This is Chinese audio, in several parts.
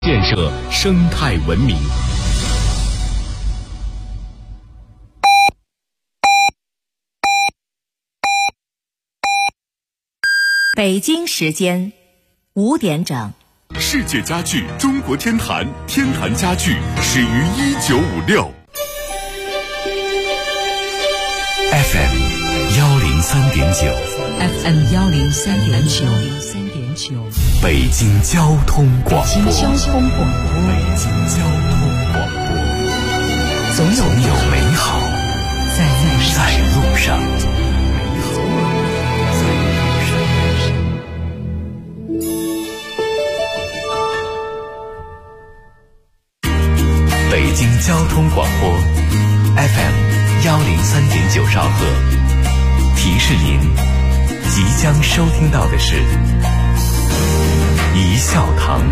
建设生态文明。 北京时间5点整。 世界家具中国天坛，天坛家具始于1956。 FM 103.9 FM 103.9 北京交通广播。 北京交通广播，总有美好在路上。 北京交通广播 FM 103.9兆赫，提示您即将收听到的是一笑堂。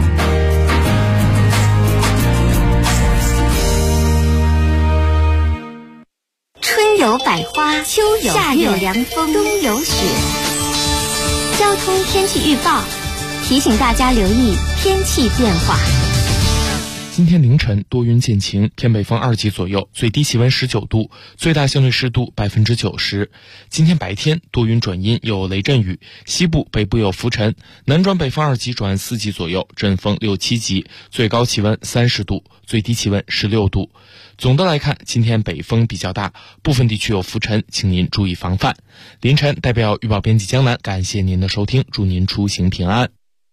春有百花，秋有夏有凉风，冬有雪。交通天气预报提醒大家留意天气变化。 今天凌晨多云见晴，偏北风2级左右，最低气温19度，最大相对湿度90%。今天白天多云转阴，有雷阵雨，西部北部有浮尘，南转北风2级转4级左右，阵风6、7级，最高气温30度，最低气温16度。总的来看，今天北风比较大，部分地区有浮尘，请您注意防范。凌晨代表预报编辑江南感谢您的收听，祝您出行平安。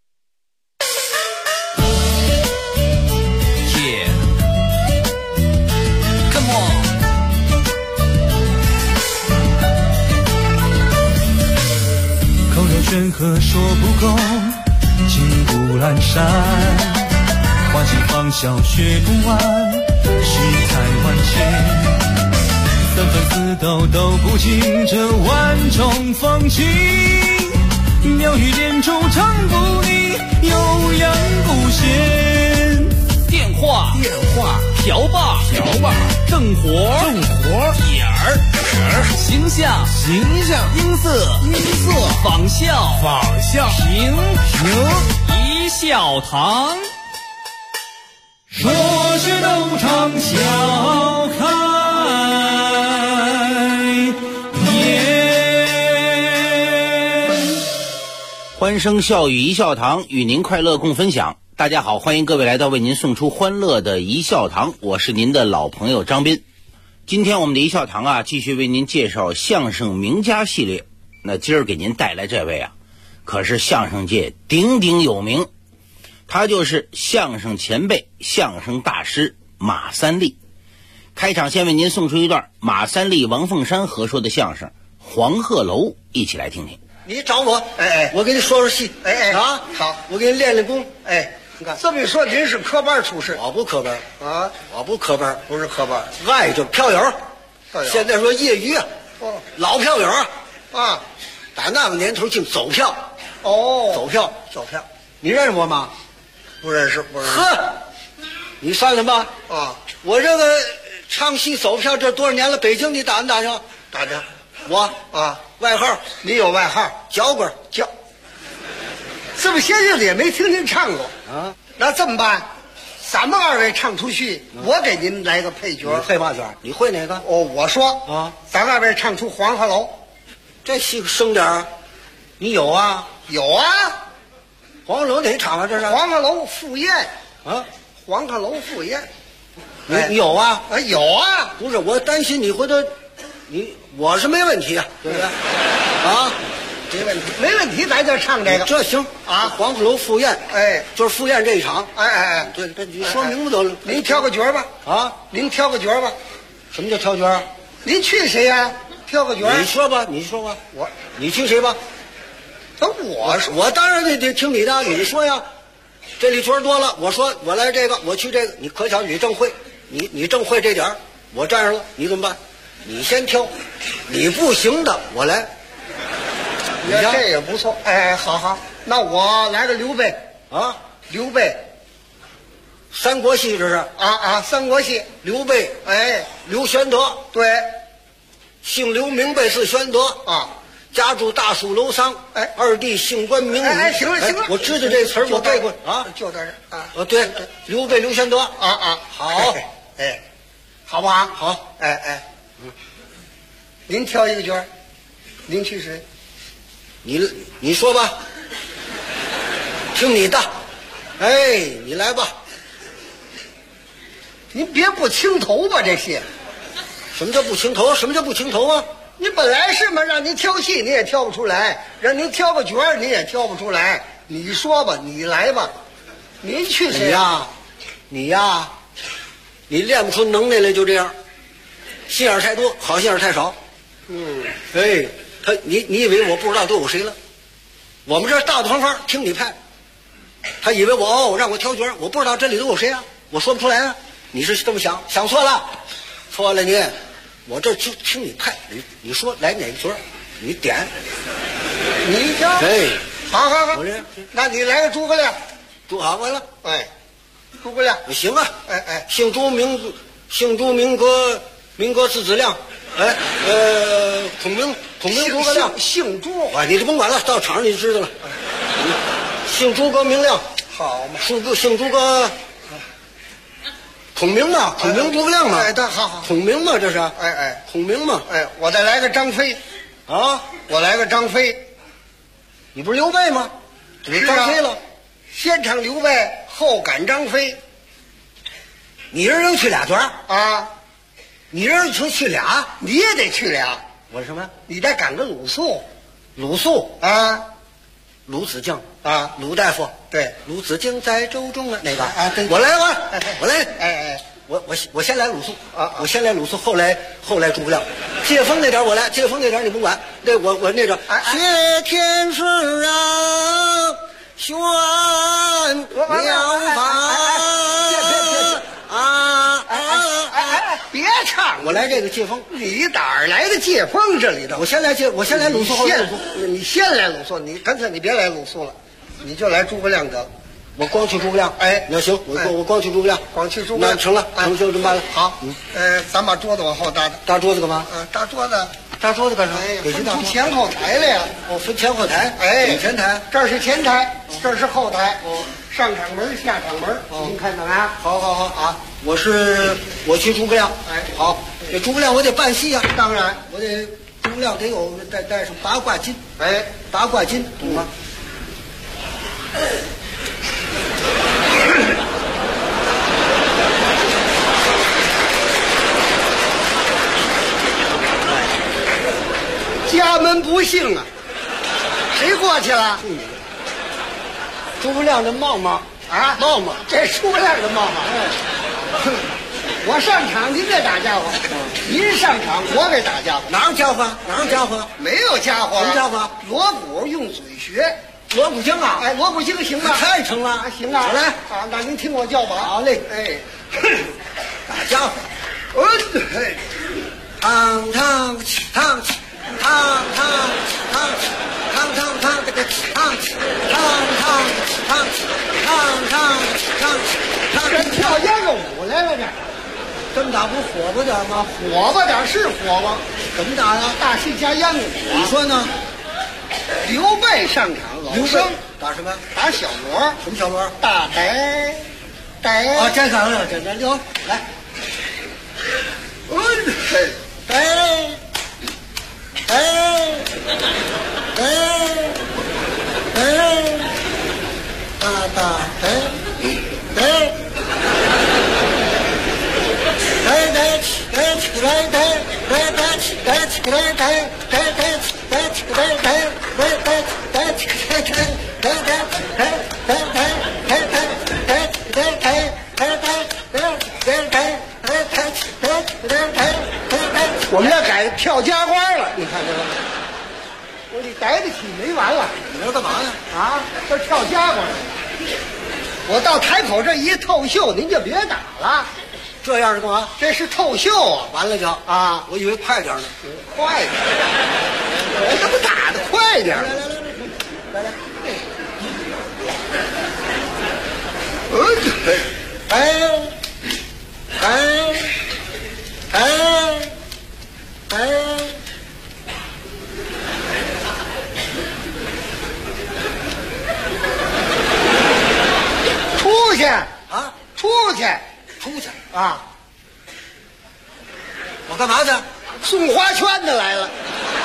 口若悬河说不够，情不阑珊，欢喜放笑学不完，世态万千，纷纷死斗斗不尽这万种风情，妙语连珠唱不腻，悠扬不闲。 电话瓢把正活点儿形象音色仿效评一笑堂， 说是东厂笑开颜。 欢声笑语一笑堂，与您快乐共分享。大家好，欢迎各位来到为您送出欢乐的一笑堂，我是您的老朋友张斌。今天我们的一笑堂继续为您介绍相声名家系列。那今儿给您带来这位可是相声界鼎鼎有名，他就是相声前辈、相声大师马三立。开场先为您送出一段马三立、王凤山合说的相声《黄鹤楼》，一起来听听。 你找我，我给你说说戏，好，我给你练练功，你看这么一说，您是科班出身？我不科班我不科班，不是科班，爱就票友，现在说业余老票友打那个年头净走票，走票，你认识我吗？不认识。呵，你算算吧，我这个唱戏走票这多少年了？北京你打没打听？打听，我外号，你有外号？脚棍脚。这么些日子也没听您唱过那这么办？咱们二位唱出戏，我给您来个配角。你配嘛角？你会哪个？我说咱二位唱出《黄鹤楼》，这戏生点你有啊？有啊。黄鹤楼哪场啊？这是黄鹤楼赴宴黄鹤楼赴宴，你有啊？有啊。不是，我担心你回头我是没问题对不对？没问题，咱就唱这个，这行黄鹤楼赴宴，就是赴宴这一场，对，你说明白得了。您挑个角吧，您挑个角吧。什么叫挑角？您去谁呀？挑个角。你说吧，你去谁吧？我当然得听你的，你说呀。这里角多了，我说我来这个，我去这个，你可巧你正会，你正会这点我站上了，你怎么办？你先挑，你不行的我来。这也不错，好，那我来个刘备刘备，三国戏这是三国戏，刘备刘玄德，对，姓刘名备字玄德家住大树楼上，哎，二弟姓关名羽。哎，行了行了，我知道这词儿，我背过啊，就在这啊。对，刘备刘玄德啊，好，哎，好不好？好，哎，您挑一个角，您去谁？你说吧，听你的，哎，你来吧。您别不清头吧，这些。什么叫不清头？什么叫不清头啊？你本来是嘛，让您挑戏你也挑不出来，让您挑个角儿你也挑不出来。你说吧，你来吧，您去谁呀？你呀，你练不出能耐来，就这样，心眼太多，好心眼太少。哎，你以为我不知道都有谁了？我们这大方方听你派，他以为我让我挑角，我不知道这里都有谁啊，我说不出来啊。你是这么想，想错了，错了你。我这就听你派，你说来哪个角，你点，你挑。哎，好，我这，那你来个诸葛亮，好完了。哎，诸葛亮，行啊。哎，姓朱名革字子亮。哎，孔明诸葛亮，姓朱。啊，你这甭管了，到场上你就知道了。姓诸葛明亮，好嘛？姓诸葛。孔明嘛，孔明诸葛亮嘛，好，孔明嘛，这是，孔明嘛，我再来个张飞，啊，我来个张飞，你不是刘备吗？你张飞了，先唱刘备，后赶张飞，你一人去俩角啊，你一人去俩，你也得去俩，我什么？你得赶个鲁肃啊。鲁子敬啊，鲁大夫，对，鲁子敬在舟中啊，那个啊，对，我来，我先来鲁肃啊，我先来鲁肃，后来诸葛亮，借风那点我来，借风那点你甭管，对我那个谢天师啊，玄妙法别唱，我来这个借风。你哪儿来的借风？这里的，我先来鲁肃，你先来鲁肃，你干脆你别来鲁肃了，你就来诸葛亮得了。我光去诸葛亮，哎，那行，我光去诸葛亮，那成了，就这么办了。好，咱把桌子往后搭桌子干嘛？搭桌子干啥？分出前后台了呀。哦，分前后台。哎，前台，这儿是前台，这儿是后台。哦，上场门下场门，您看到没？好啊，我去诸葛亮。哎，好，这诸葛亮我得办戏啊。当然，我得诸葛亮得有带上八卦金。哎，八卦金，懂吗？家门不幸啊，谁过去了？诸葛亮的茂茂啊，茂茂，这诸葛亮的茂茂。我上场，您给打家伙；您上场，我给打家伙。哪有家伙？没有家伙。什么家伙？锣鼓用嘴学。锣鼓经啊？哎，锣鼓经行啊？太成了，行啊！我来啊，那您听我叫吧。好嘞，哎，打家伙。嘿，汤汤汤。这个这跳秧歌舞来了，这么打不火爆点吗？火爆点是火爆，怎么打呀？大戏加秧歌舞，你说呢？刘备上场，刘生打什么？打小锣。什么小锣？大呆。啊，这个这刘来。我们要改跳家花了，你看这个，我得逮得起没完了。你这干嘛呢？啊，这跳家花。我到台口这一透秀，您就别打了。这样是干嘛？这是透秀啊！完了就啊，我以为快点呢。快点，我怎么打的快点？来， 出去啊！ 我干嘛去？ 送花圈的来了。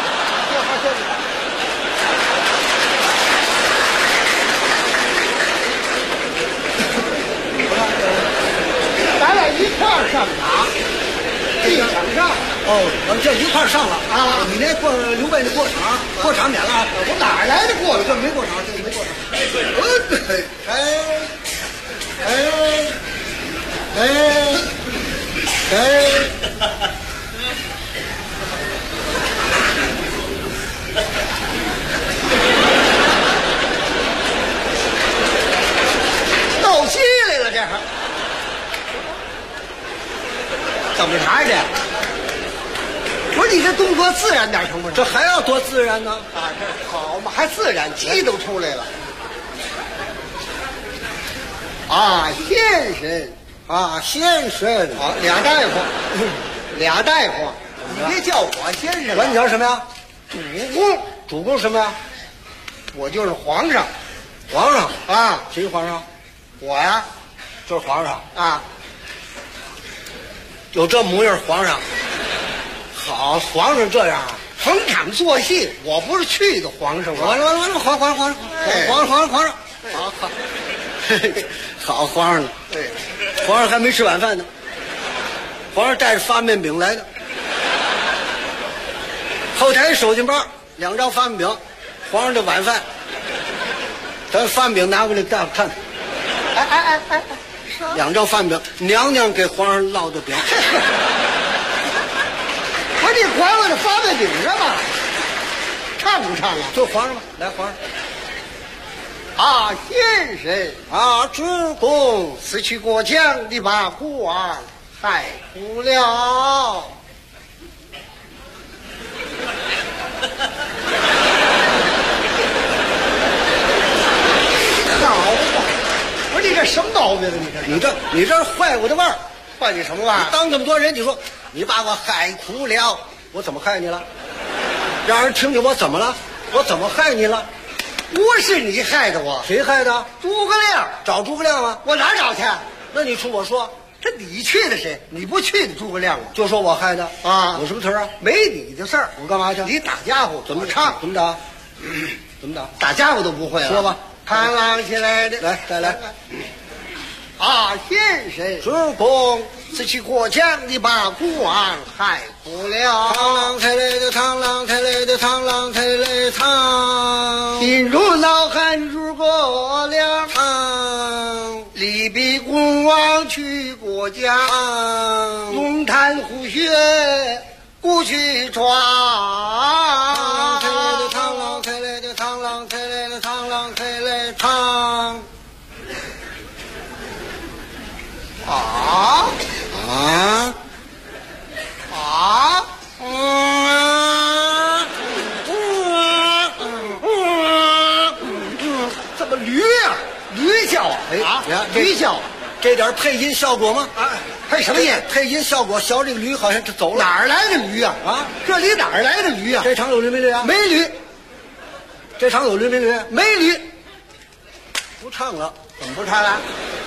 咱俩一块儿上场，地场上。 哦，我们这一块儿上了啊！你那过刘备那过场免了， 我哪来的过场？ 这没过场，这没过场。 斗鸡来了，这是怎么查去？不是你这动作自然点成不成？ 这还要多自然呢？ 啊，这好嘛，还自然，鸡都出来了。啊，先生啊，先生啊，俩大夫，俩大夫，你别叫我先生， 管你叫什么呀？ 主公， 主公什么呀？ 我就是皇上， 皇上啊， 谁皇上？ 我呀， 就是皇上啊， 有这模样，皇上。好，皇上这样啊， 逢场作戏，我不是去的皇上吗？ 完了，皇上，好，好皇上呢。 对， 皇上还没吃晚饭呢，皇上带着发面饼来的，后台手巾包2张发面饼，皇上的晚饭，咱发面饼拿过来大夫看， 哎 2张发面饼，娘娘给皇上烙的饼。 不是你管我这发面饼干嘛？唱不唱啊？ 就皇上吧，来皇上。 啊，先生啊，主公， 死去过江的把国王害苦了。好吧，不是你这什么毛病啊？ 你这坏我的腕儿， 坏你什么腕儿？ 当这么多人，你说你把我害苦了，我怎么害你了？让人听见我怎么了？我怎么害你了？ 不是你害的我， 谁害的？ 诸葛亮。 找诸葛亮啊？ 我哪找去？ 那你出我说， 这你去的谁？你不去的诸葛亮啊？ 就说我害的啊？ 有什么词啊？ 没你的事儿。 我干嘛去？ 你打家伙怎么唱？ 怎么打？怎么打？ 打家伙都不会了。 说吧。 螳螂起来的， 来，再来。 啊，先生， 主公， 死去过江的把国王害苦了。 螳螂抬来的，螳螂抬来的，螳螂抬来唐。 心如恼恨诸葛亮，力逼公王去过江，龙潭虎穴故去闯。 抬来的螳螂抬来的，螳螂抬来的，螳螂抬来唐。 怎么驴呀？驴叫啊！驴叫， 这点配音效果吗？ 啊，配什么音？ 配音效果，小这个驴好像就走了。 哪儿来的驴呀？啊，这里哪儿来的驴呀？ 这场有驴没驴啊？ 没驴。 这场有驴没驴？ 没驴。 不唱了， 怎么不唱了？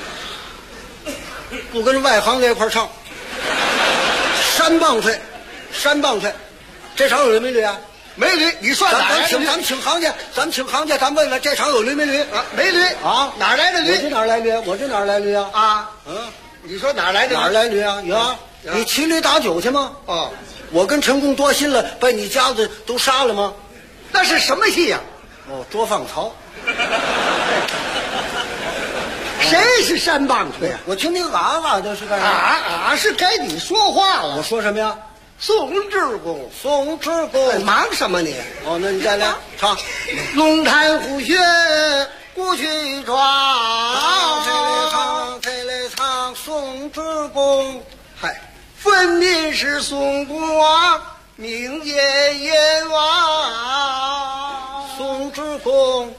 不跟外行在一块唱。山棒槌，山棒槌，这场有驴没驴啊？ 没驴。你算哪来的驴？ 咱们请行家，咱问问这场有驴没驴啊？没驴啊？ 哪来的驴？ 我这哪来驴？我这哪来驴啊？ 啊，你说哪来的？ 哪来驴啊？有，你骑驴打酒去吗？ 哦， 我跟陈宫多心了，把你家子都杀了吗？ 那是什么戏呀？ 哦，捉放曹。 谁是山棒槌啊？ 我听听这是干啥？ 是该你说话了。 我说什么呀？ 宋之公， 宋之公， 忙什么你？ 哦，那你再来唱。 龙潭虎穴故去闯， 抬来唱宋之公。 嗨，分明是宋公王命ye阎王。 宋之公，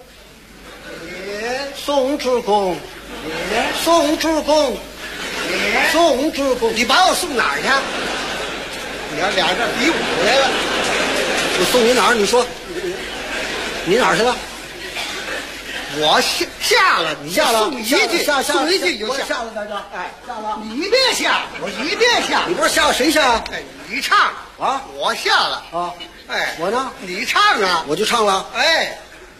宋之公，宋之公，宋之公， 你把我送哪儿去？你要俩这比武来了， 我送你哪儿？你说，你哪儿去了？ 我下了， 你下了， 送一句，送一句就下了，在这，哎，下了， 你别下，你别下， 你不是下谁下？ 哎，你唱啊， 我下了啊， 哎， 我呢？ 你唱啊， 我就唱了， 哎，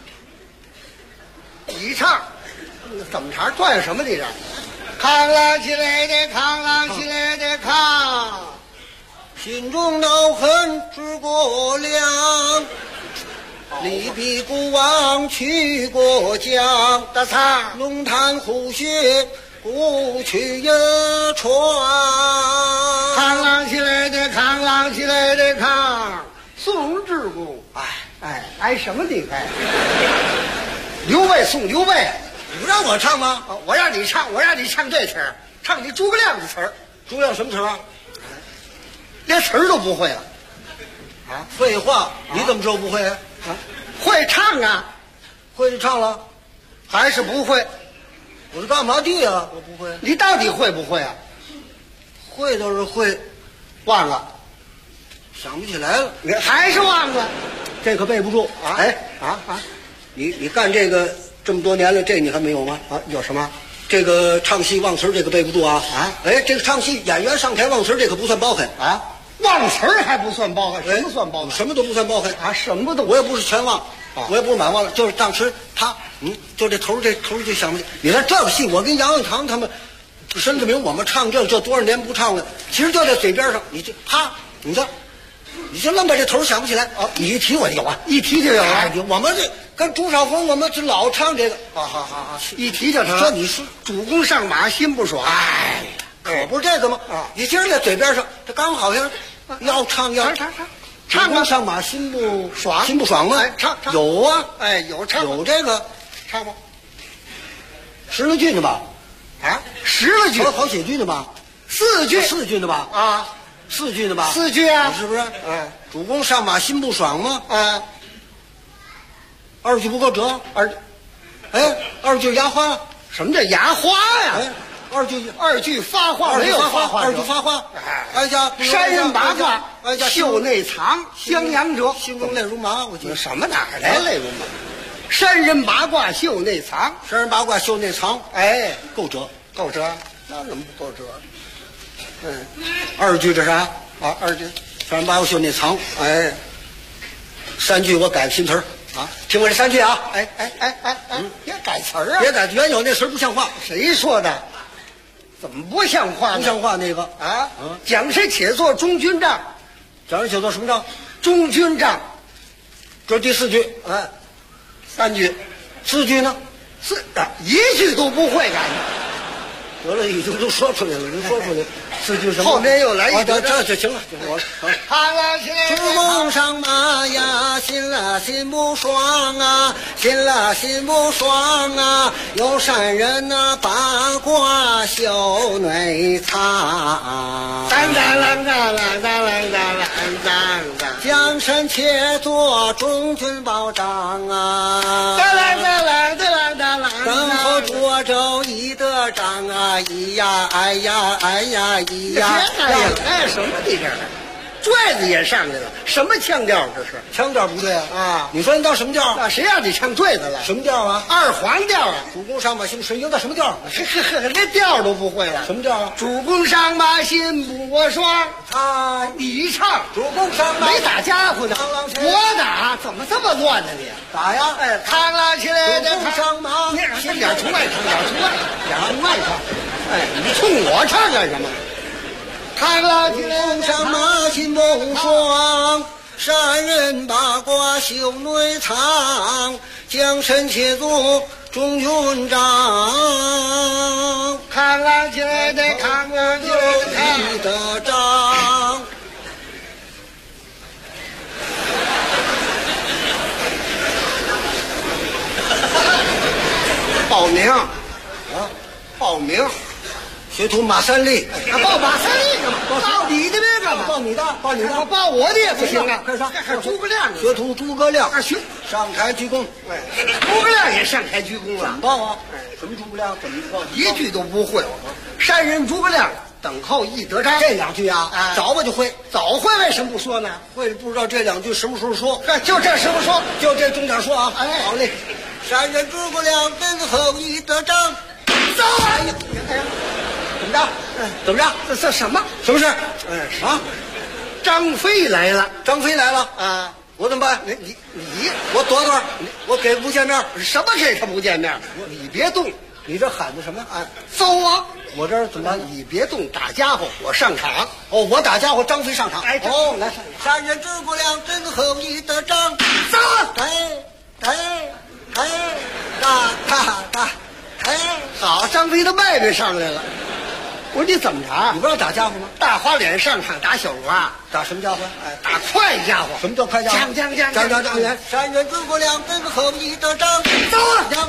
你唱，怎么唱？转什么的这？扛了起来的，扛了起来的，扛。 心中恼恨直过梁，力比孤王去过江。 大唱， 龙潭虎穴不去也传。 扛了起来的，扛了起来的，扛。宋之公，哎什么的哎？刘备送刘备。 你不让我唱吗？ 我让你唱，我让你唱这词儿，唱你诸葛亮的词儿。 诸葛亮什么词儿啊？ 连词儿都不会了。 啊，废话，你怎么知道不会啊？ 会唱啊， 会就唱了， 还是不会？ 我是干嘛的呀？我不会。 你到底会不会啊？ 会倒是会， 忘了， 想不起来了。 你还是忘了， 这可背不住啊！ 哎你干这个这么多年了，这你还没有吗？ 啊，有什么？ 这个唱戏忘词儿这个背不住啊！哎，这个唱戏演员上台忘词儿这可不算包狠啊！忘词儿还不算包狠，什么算包狠？ 什么都不算包狠啊！什么都， 我也不是全忘，我也不是满忘了，就是当时他就这头就想不起。你看这个戏，我跟杨永堂他们申志明我们唱这多少年不唱了，其实就在嘴边上，你就愣把这头想不起来啊！你一提我就有啊，一提就有啊！ 我们这跟朱少峰，我们就老唱这个， 好，一提就成。 这你说主公上马心不爽， 哎，可不是这个吗？ 啊， 你今儿在嘴边上，这刚好像要唱唱啊！上马心不爽吗？ 哎，唱有啊， 哎，有唱有这个唱吗 ？10个句呢吧？ 啊，10个句， 好写句呢吧 ？4 句呢吧？ 啊 ，4句呢吧 ？4句啊， 是不是？ 哎， 主公上马心不爽吗？ 啊 ，2句不够折，2句压花。 什么叫牙花呀？ 哎二句发话，没有发话， 2句发话。哎呀， 山人八卦， 哎呀， 袖内藏，襄阳折， 心中泪如麻。我记得什么哪儿来泪如麻？山人八卦袖内藏， 山人八卦袖内藏。 哎， 够折， 那怎么不够折 ？2句这啥啊？2句， 山人八卦袖内藏。哎，3句我改个新词儿啊，听我这3句啊。 哎，别改词儿啊！ 别改，原有那词儿不像话。 谁说的？怎么不像话呢？ 不像话那个啊！讲谁且做中军帐， 讲谁且做什么帐？ 中军帐。 这是第4句。 哎，3句 ，4句呢 ？1句都不会改。 得了，已经都说出来了，你说出来4句什么？ 后面又来一句， 这就行了。我扛了起来， 主公上马呀，心不爽啊，心不爽啊，有善人呐，八卦袖内藏。 当， 江山且做中军保障啊，等候涿州一得仗啊，咿呀哎呀咿呀！ 哎什么你这拽子也上去了，什么腔调这是？ 腔调不对啊！ 你说你到什么调？ 那谁让你唱坠子了？ 什么调啊 ？2黄调啊！ 主公上马心谁应到什么调？ 连调都不会了。 什么调啊？ 主公上马心不爽。你唱。 主公上马没打家伙呢。我打，怎么这么乱呢你？ 打呀！ 哎，扛了起来的。 主公上马， 点从外唱，点从外唱。哎，你冲我唱干什么？扛了起来， 上马心不爽，善人八卦袖内藏，将身且做中军帐。 扛了起来的，扛了起来的得仗。 报名啊！报名。 学徒马三立， 报马三立干嘛？报你的别干嘛？ 报你的， 我报我的也不行啊！ 快上！ 还有诸葛亮， 学徒诸葛亮，上台鞠躬。 哎，诸葛亮也上台鞠躬了。 报啊！什么诸葛亮？怎么报？ 一句都不会。山人诸葛亮等候一得章。 这2句啊，早我就会。 早会为什么不说呢？ 会不知道这2句什么时候说？ 就这时候说， 就这重点说啊！ 哎， 好嘞。 三人诸葛亮，跟后羿得掌。走！哎呀，怎么着？怎么着？这什么？什么事？啊？张飞来了！张飞来了啊！我怎么办？你我躲，我给不见面。什么给他不见面？你别动！你这喊的什么啊？走啊！我这儿怎么？你别动，打家伙，我上场。哦，我打家伙，张飞上场。哎，哦，来，三人诸葛亮，跟后羿得掌。走！打！好，张飞的妹妹上来了。我说你怎么着？你不让打家伙吗？大花脸上场打小罗啊？打什么家伙？哎，打快家伙。什么叫快家伙？将！三人诸葛亮，跟后羿得掌。走啊！唱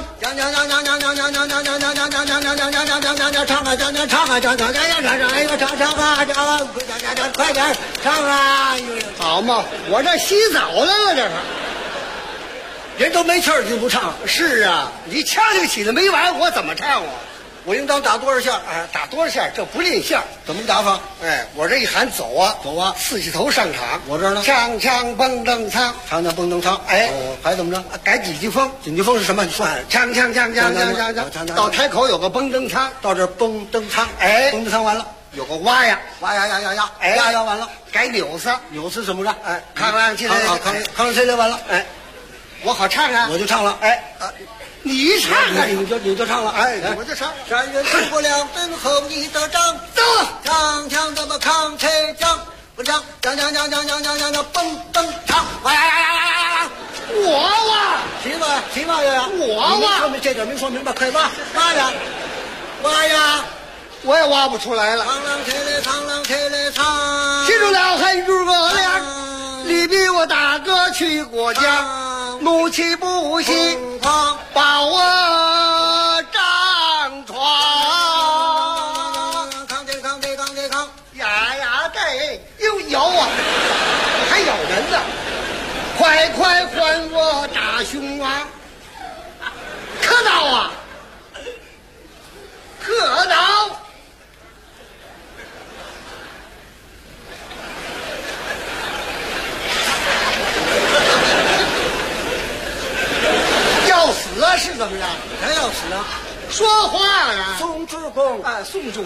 快点唱啊！好嘛，我这洗澡来了，这是。人都没气儿就不唱。是啊，你掐就起来没完，我怎么唱啊？我应当打多少下？哎，打多少下？这不练下，怎么打法？哎，我这一喊走啊，四起头上场。我这儿呢，唱蹦蹬唱，唱蹦蹬唱。哎，还怎么着？改几句风？几句风是什么？你说。唱，到台口有个蹦蹬唱，到这蹦蹬唱。哎，蹦蹬唱完了，有个哇呀，哎，呀完了，改扭子，扭子怎么着？哎，康啷起来，康啷起来完了，哎。我好唱啊，我就唱了。哎，你唱啊，你就唱了。哎，我就唱。三人诸葛亮，跟后羿得掌。走，唱怎么扛车将？不唱，将，蹦唱。哇！我谁嘛呀？我这点没说明白，快挖呀！我也挖不出来了。唱啷起来唱。记住了，三人诸葛亮，你比我大哥去过江，怒气不息，把我张床。扛呀对，又咬啊，还咬人呢！快还我大胸啊！可恼啊！可恼！要死啊？是怎么着？还要死啊？说话啊！宋主公啊，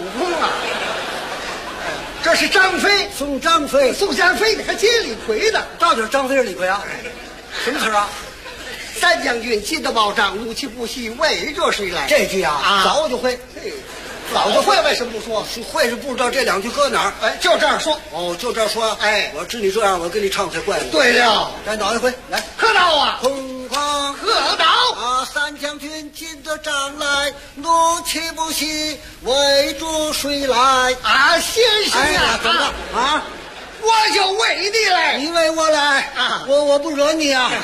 这是张飞，宋张飞，你还接李逵的？到底是张飞是李逵啊？什么词啊？三将军急得暴涨，怒气不息，为这谁来？这句啊，早就会。早就会，为什么不说？会是不知道这两句搁哪儿？哎，就这样说。哦，就这样说。哎，我知你这样，我跟你唱才怪呢。对了，来脑一回，来，喝倒啊！空旷喝倒啊！三将军进得帐来，怒气不息，为主谁来？啊，先生呀，怎么啊？我就为你来，你为我来啊！我不惹你啊！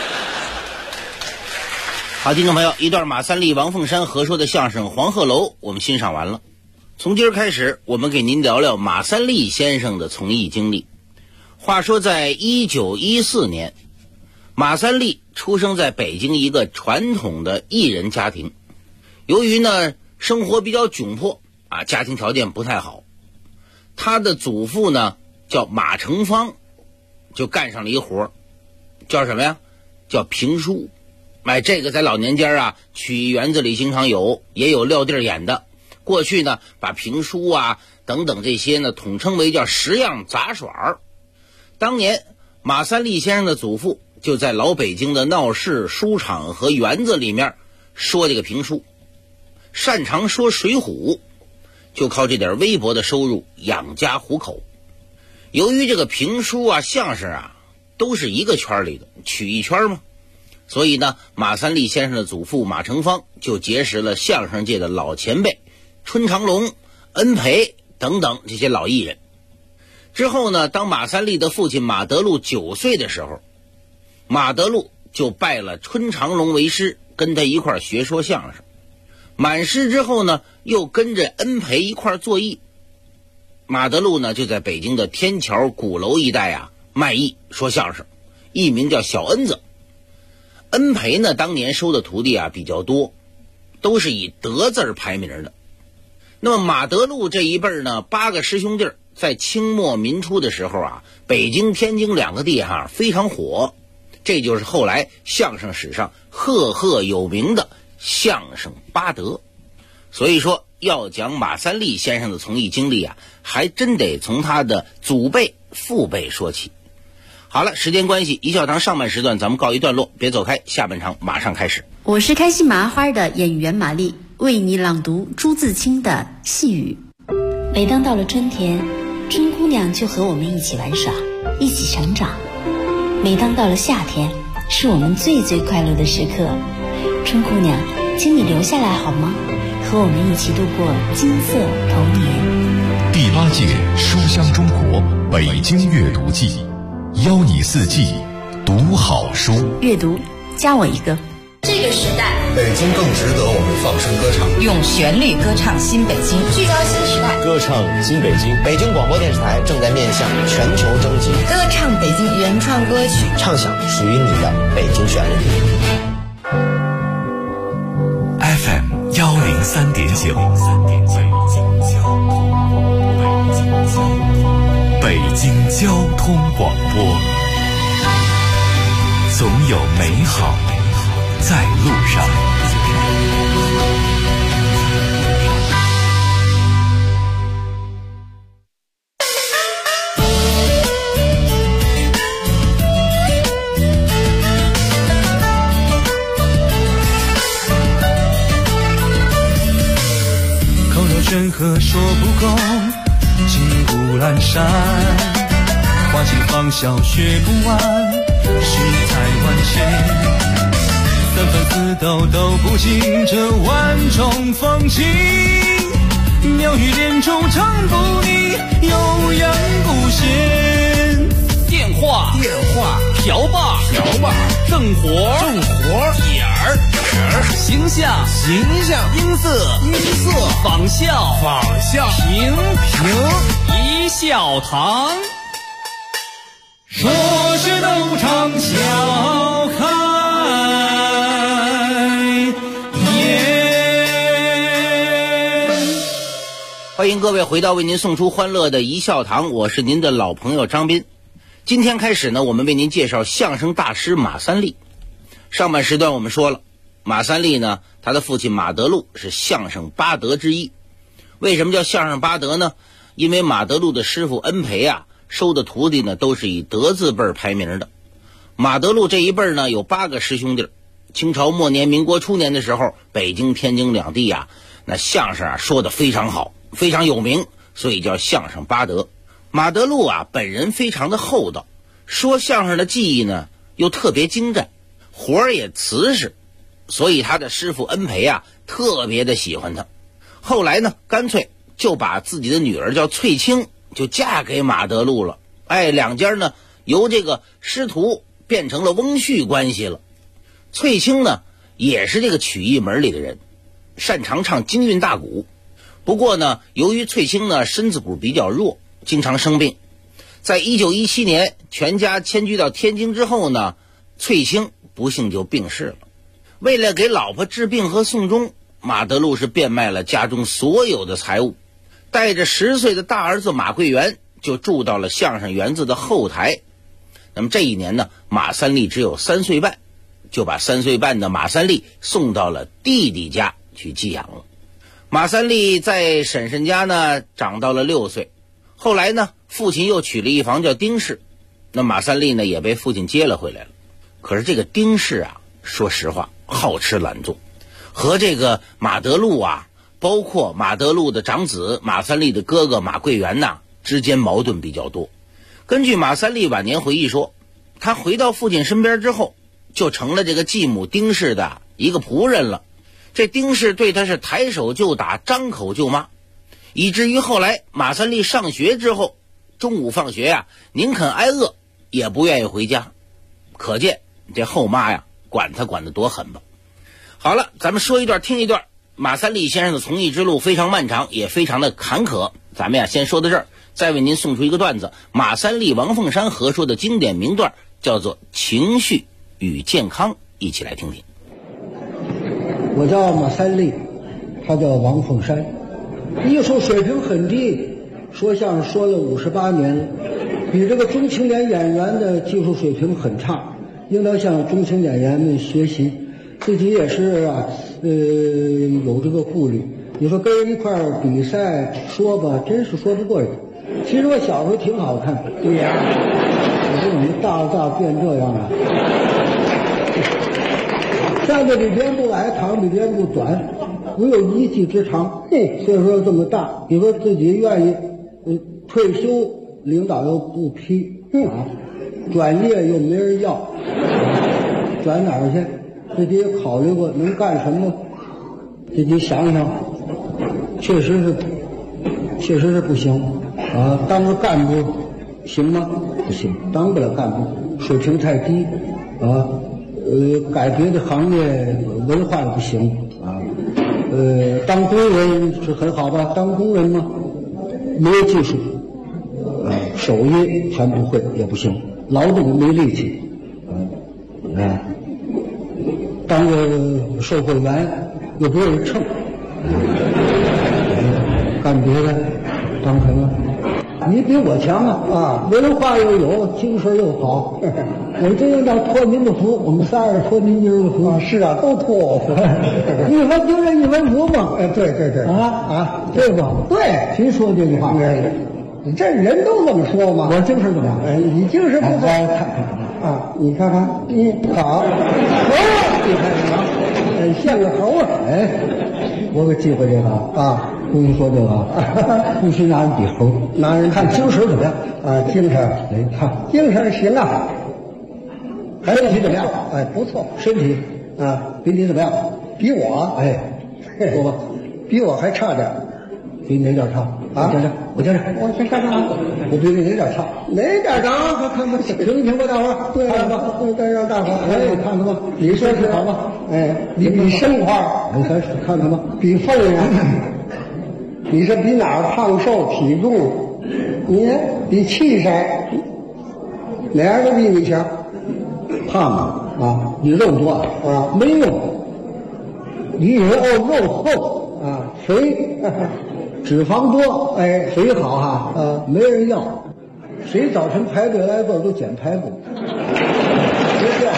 好，听众朋友，一段马三立、王凤山合说的相声《黄鹤楼》我们欣赏完了。从今儿开始，我们给您聊聊马三立先生的从艺经历。话说在1914年，马三立出生在北京一个传统的艺人家庭。由于呢生活比较窘迫啊，家庭条件不太好，他的祖父呢叫马成芳，就干上了一活，叫什么呀？叫评书。哎，这个在老年间啊，曲艺园子里经常有，也有撂地演的。过去呢，把评书啊等等这些呢，统称为叫十样杂耍。当年马三立先生的祖父就在老北京的闹市、书场和园子里面说这个评书，擅长说水浒，就靠这点微薄的收入养家糊口。由于这个评书啊、相声啊都是一个圈里的曲艺圈嘛，所以呢，马三立先生的祖父马成芳就结识了相声界的老前辈春长龙、恩培等等这些老艺人。之后呢，当马三立的父亲马德禄9岁的时候，马德禄就拜了春长龙为师，跟他一块儿学说相声。满师之后呢，又跟着恩培一块儿做艺。马德禄呢，就在北京的天桥、鼓楼一带啊卖艺说相声，艺名叫小恩子。恩培呢，当年收的徒弟啊比较多，都是以德字排名的。那么马德禄这一辈呢，8个师兄弟在清末民初的时候啊，北京、天津2个地方非常火， 这就是后来相声史上赫赫有名的相声八德。所以说要讲马三立先生的从艺经历啊，还真得从他的祖辈父辈说起。好了，时间关系，一笑堂上半时段咱们告一段落，别走开，下半场马上开始。 我是开心麻花的演员马丽，为你朗读朱自清的细雨。每当到了春天，春姑娘就和我们一起玩耍，一起成长。每当到了夏天，是我们最最快乐的时刻。春姑娘，请你留下来好吗？和我们一起度过金色童年。 第8届书香中国北京阅读季，邀你四季读好书。 阅读，加我一个。 这个时代， 北京更值得我们放声歌唱， 用旋律歌唱新北京，聚焦新时代， 歌唱新北京。北京广播电视台正在面向全球征集， 歌唱北京原创歌曲， 唱响属于你的北京旋律。 FM 103.9，北京交通广播，总有美好在路上。 口若悬河说不够，金谷阑珊，花尽芳香学不完，世态万千。三分四斗都不尽这万种风情，妙语连珠唱不腻，悠扬不闲。 电话瓢把正活点儿形象音色仿效平一笑堂， 说是斗场笑看。 欢迎各位回到为您送出欢乐的一笑堂，我是您的老朋友张斌。今天开始呢，我们为您介绍相声大师马三立。上半时段我们说了，马三立呢，他的父亲马德禄是相声八德之一。为什么叫相声八德呢？因为马德禄的师傅恩培啊，收的徒弟呢都是以德字辈排名的。马德禄这一辈呢有8个师兄弟。清朝末年民国初年的时候，北京天津两地啊，那相声啊说得非常好，非常有名，所以叫相声八德。马德禄啊本人非常的厚道，说相声的技艺呢又特别精湛，活儿也瓷实，所以他的师傅恩培啊特别的喜欢他。后来呢干脆就把自己的女儿叫翠青就嫁给马德禄了。两家呢由这个师徒变成了翁婿关系了。翠青呢也是这个曲艺门里的人，擅长唱京韵大鼓。不过呢由于翠青呢身子骨比较弱，经常生病。在1917年全家迁居到天津之后呢，翠青不幸就病逝了。为了给老婆治病和送终，马德禄是变卖了家中所有的财物，带着10岁的大儿子马桂元就住到了相声园子的后台。那么这一年呢，马三立只有3岁半，就把3岁半的马三立送到了弟弟家去寄养了。马三立在婶婶家呢长到了6岁，后来呢父亲又娶了一房叫丁氏，那马三立呢也被父亲接了回来了。可是这个丁氏啊，说实话好吃懒做，和这个马德禄啊，包括马德禄的长子马三立的哥哥马桂元呐之间矛盾比较多。根据马三立晚年回忆说，他回到父亲身边之后，就成了这个继母丁氏的一个仆人了。这丁氏对他是抬手就打，张口就骂，以至于后来马三立上学之后，中午放学呀，宁肯挨饿也不愿意回家。可见这后妈呀管他管得多狠吧。好了，咱们说一段听一段。马三立先生的从艺之路非常漫长，也非常的坎坷。咱们呀先说到这儿，再为您送出一个段子，马三立王凤山合说的经典名段，叫做《情绪与健康》，一起来听听。 我叫马三立，他叫王凤山，艺术水平很低，说相声说了58年了，比这个中青年演员的技术水平很差， 应当向中青年人们学习。自己也是啊，有这个顾虑。你说跟人一块儿比赛说吧，真是说不过人。其实我小时候挺好看，对呀，我这怎么大变这样啊？站得比别人不矮，躺比别人不短，我有一技之长。岁数这么大，你说自己愿意，退休领导又不批，转业又没人要，转哪儿去？自己也考虑过能干什么，自己想想，确实是不行啊！当个干部行吗？不行，当不了干部，水平太低啊。改别的行业文化也不行啊。当工人是很好吧？当工人嘛，没有技术，手艺全不会也不行，劳动没力气，当个售货员又不会称，干别的当什么？你比我强啊！文化又有，精神又好。我真应当托您的福，我们仨人托您今儿的福。是啊，都托我福。一分丢人一分福嘛。对对吧？对，谁说这句话？你这人都这么说吗？我精神怎么样？你精神不错。看看啊，你看看，好，你看看，像个猴啊！我可忌讳这个啊。不用说这个啊，不许拿人比猴，拿人看精神怎么样啊？精神，看精神行啊，身体怎么样？不错，身体啊，比你怎么样？比我说吧，比我还差点，比哪点差啊？我讲，我先看看啊，我比你哪点差？哪点差？看看，评吧，大伙儿，对吧？对，让大伙儿看看吧，你说是好吧？你比身块，你看看吧，比分量。你是比哪儿胖瘦体重？你比气势，哪样都比你强。胖啊，你肉多啊，没用。你肉厚啊，肥，脂肪多，肥好哈，没人要。谁早晨排队来个都捡排骨，别掉，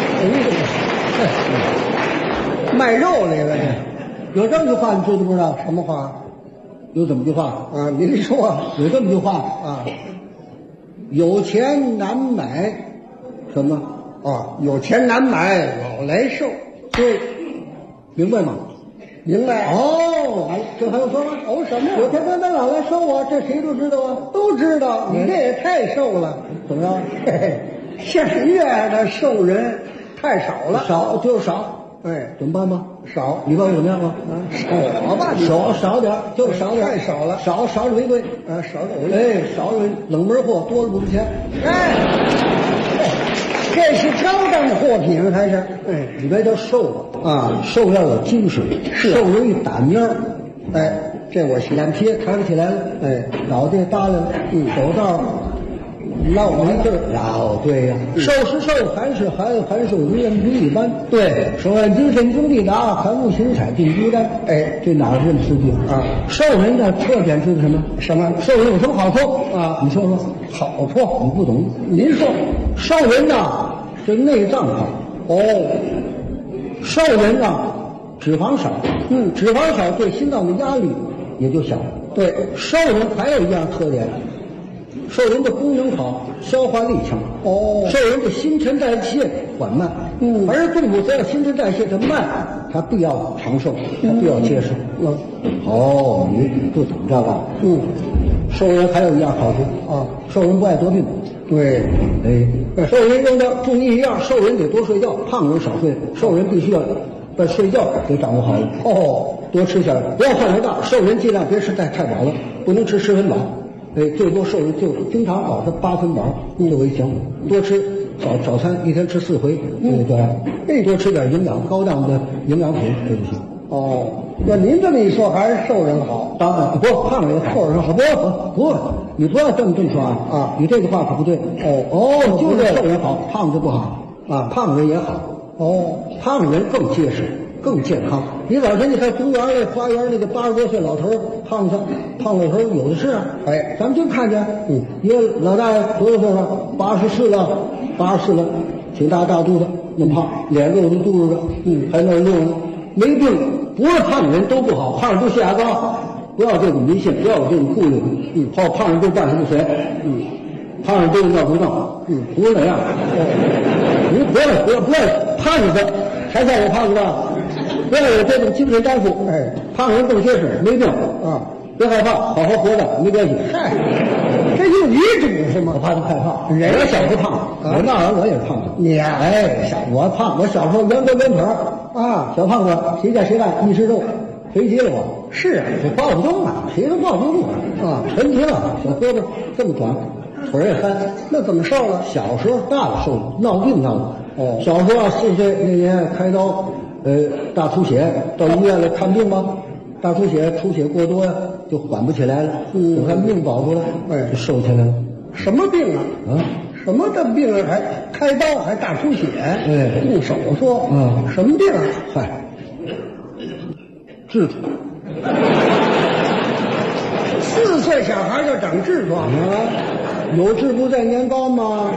卖肉来了。有这么句话，你知不知道？什么话？有这么句话啊？您说有这么句话啊？有钱难买什么啊？有钱难买老来瘦。对，明白吗？明白。这还用说吗？什么？有钱难买老来瘦啊，这谁都知道啊，都知道。你这也太瘦了，怎么着？现在的瘦人太少了，少就是少。怎么办吧？少，你告诉我怎么样吧？少吧，少点，就少点，太少了，少了为贵，少了为贵，少了冷门货，多了不值钱。这是高档货品还是？里边叫瘦啊，瘦要有精神，瘦容易打蔫儿。这我脸皮抬不起来了，脑袋耷拉了，手道绕没劲儿，对呀，瘦是瘦，寒是寒，寒瘦如人不一般。对，手按精神中必达，寒物行彩定孤单。这哪是这么实际啊？瘦人的特点是什么？瘦人有什么好处啊？你说说，好处你不懂。您说，瘦人呐，这内脏好。瘦人呐，脂肪少。脂肪少对心脏的压力也就小。对，瘦人还有一样特点。瘦人的功能好，消化力强。瘦人的新陈代谢缓慢。而动物只要新陈代谢的慢，它必要长寿，它必要结实。你不懂这个。瘦人还有一样好处啊，瘦人不爱得病。对，瘦人应当注意一样，瘦人得多睡觉，胖人少睡。瘦人必须要把睡觉给掌握好了。多吃点，不要饭太大。瘦人尽量别吃太饱了，不能吃10分饱。最多瘦人就经常保持8分饱就为行。多吃早餐，一天吃4回，对，多吃点营养高档的营养品，这就行。那您这么一说，还是瘦人好。当然不，胖人瘦人好。不，你不要这么说啊！你这句话可不对。就是瘦人好，胖子不好啊，胖人也好。胖人更结实， 更健康。你早晨你看公园那花园那个80多岁老头胖老头有的是啊。哎，咱们就看见，一个老大爷多少岁了？84了，挺大肚子，那么胖，脸肉都嘟着的，还那溜呢，没病，不是胖的人都不好，胖人都血压高，不要这种迷信，不要有这种顾虑，胖人都半身不遂，胖人都有尿毒症，不是那样，你不要胖子，还叫我胖子吧？不要有这种精神担负，哎，胖人更结实，没病啊，别害怕，好好活着没关系。嗨，这就你主是吗？我怕他害怕，人我小时候胖，我那儿我也是胖子。你呀，哎，我胖，我小时候圆腿啊，小胖子，谁见谁干，一吃肉，肥极了我。是啊，我抱不动啊，谁都抱不动啊，沉极了，小胳膊这么短，腿也干，那怎么瘦了？小时候大了瘦了，闹病闹的。哦，小时候4岁那年开刀。大出血到医院来看病吧，大出血出血过多呀，就缓不起来了。我看命保住了，就瘦起来了。什么病啊？什么的病啊？还开刀还大出血？动手术？什么病啊？嗨，痔疮。4岁小孩就长痔疮啊？有志不在年高吗？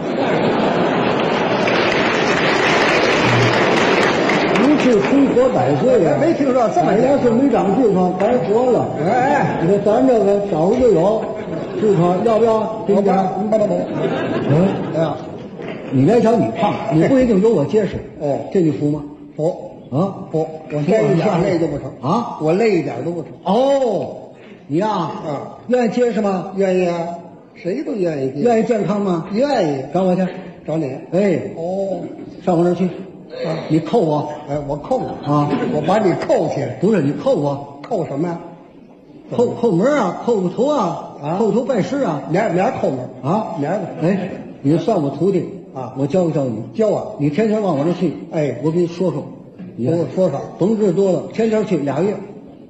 是生活100岁呀，没听说这么要是没长痔疮白活了。哎，你看咱这个小时候就有痔疮，要不要？给你点，你把它走。哎呀，你来瞧你胖，你不一定有我结实。哦，这你服吗？服啊，服。我累一点累就不成啊，我累一点都不成。哦，你呀，愿意结实吗？愿意啊，谁都愿意。愿意健康吗？愿意。找我去，找你。哎，哦，上我那儿去。你扣我，哎，我扣你啊！我把你扣起来，不是你扣我，扣什么呀？扣门啊，扣个头啊，扣头拜师啊，明儿扣门啊，明儿个。哎，你算我徒弟啊，我教教你，教啊！你天天往我这去，哎，我给你说说，你给我说说，甭治多了，天天去2月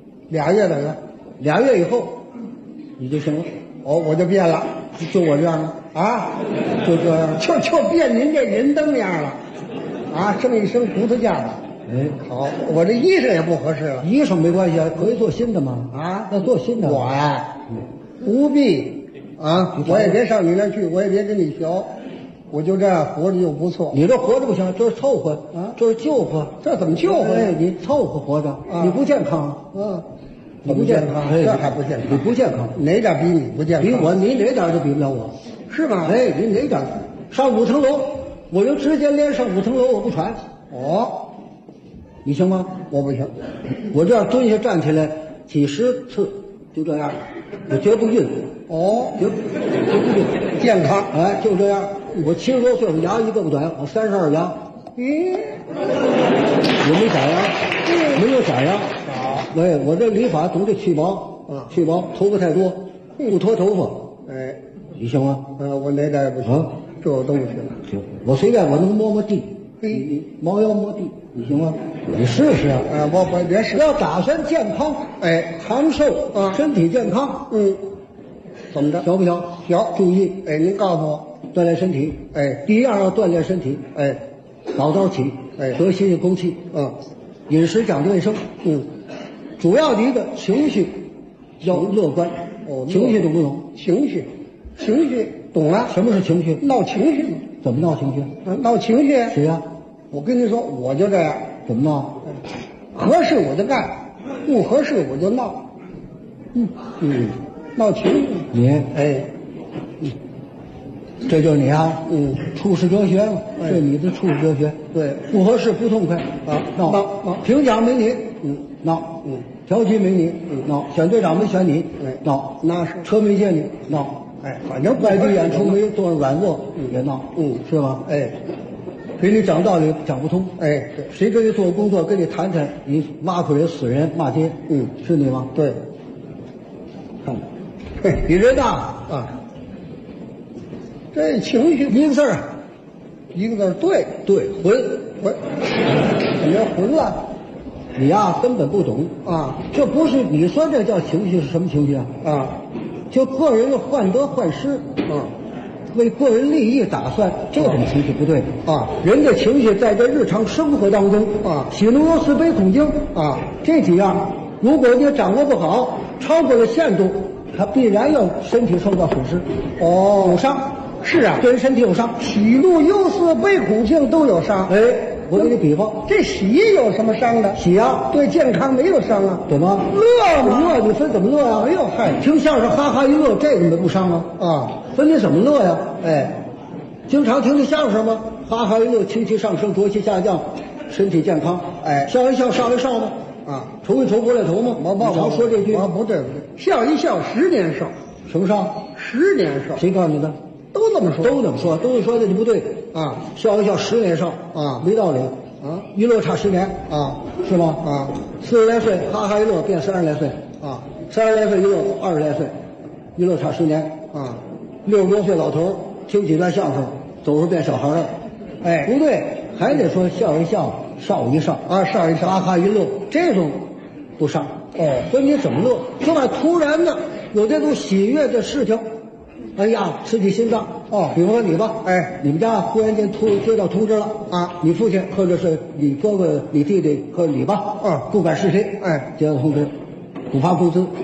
，2月等于2月以后，你就行了。哦，我就变了，就我这样了啊，就这样，就变您这人灯样了。啊，剩一身骨头架子。哎，好，我这衣裳也不合适了。衣裳没关系啊，可以做新的嘛。啊，那做新的。我呀，不必啊，我也别上你那去，我也别跟你学，我就这样活着就不错。你这活着不行，这是凑合啊，这是救活。这怎么救活？哎，你凑合活着，你不健康。你不健康，这还不健康？你不健康，哪点比你不健康？比我，你哪点都比不了我，是吗？哎，你哪点？上5层楼。我就直接连上5层楼，我不喘。哦，你行吗？我不行，我这样蹲下站起来几10次，就这样，我绝不晕。哦，绝不晕，健康。哎，就这样。我70多岁，我牙一个不短，我32牙。我没假牙，没有假牙。哎，我这理发总得去毛，去毛，头发太多，不脱头发。哎，你行吗？我哪点也不行。这我都不行，行，我随便，我能摸摸地，你猫腰摸地，你行吗？你试试啊！我别试。要打算健康，哎，长寿啊，身体健康，怎么着？小不小？小，注意，哎，您告诉我，锻炼身体，哎，第一样要锻炼身体，哎，早起，哎，多吸吸空气，饮食讲究卫生，主要的一个情绪要乐观，情绪懂不懂？情绪。懂了，什么是情绪？闹情绪。怎么闹情绪？闹情绪。谁呀？我跟你说，我就这样。怎么闹？合适我就干，不合适我就闹。闹情绪。你哎，这就是你啊。处世哲学嘛，这你的处世哲学。对，不合适不痛快啊，闹。评奖没你，闹。调剂没你，闹。选队长没选你，闹。那是车没接你，闹。哎，反正外地演出没做软弱，也闹，是吧？哎，给你讲道理讲不通，哎，谁跟你做工作跟你谈谈，你挖苦人死人骂街，是你吗？对，看，比人大啊，这情绪一个字儿，对，混，你要混了，你呀根本不懂啊，这不是你说这叫情绪是什么情绪啊？就个人的患得患失， 为个人利益打算，这种情绪不对啊。人的情绪在这日常生活当中啊，喜怒忧思悲恐惊啊，这几样，如果你掌握不好，超过了限度，它必然要身体受到损失，有伤。是啊，对人身体有伤，喜怒忧思悲恐惊都有伤。哎，我给你比方，这喜有什么伤的？喜啊，对健康没有伤啊。怎么？乐嘛，乐你分怎么乐呀？哎呦嗨，听相声哈哈一乐，这个不伤啊。啊，分你怎么乐呀？哎，经常听听相声吗？哈哈一乐，情绪上升，浊气下降，身体健康。哎，笑一笑，少一少吗？啊，愁一愁，不来愁吗？我常说这句。不对，笑一笑，10年少。什么少？10年少。谁告诉你的？都这么说，都这么说，都说的就不对啊！笑一笑10年少啊，没道理啊！一乐差10年啊，是吗？啊，40来岁哈哈一乐变30来岁啊，30来岁一乐20来岁，一乐差10年啊！60多岁老头听几段相声，走时变小孩了，哎，不对，还得说笑一笑，少一少啊，少一少，哈哈一乐，这种不伤哦。所以你怎么乐？另外，突然的有这种喜悦的事情。哎呀，刺激心脏哦！比如说你吧，哎，你们家忽然间接到通知了啊，你父亲或者是你哥哥、你弟弟或者你吧，不管是谁，哎，接到通知，补发工资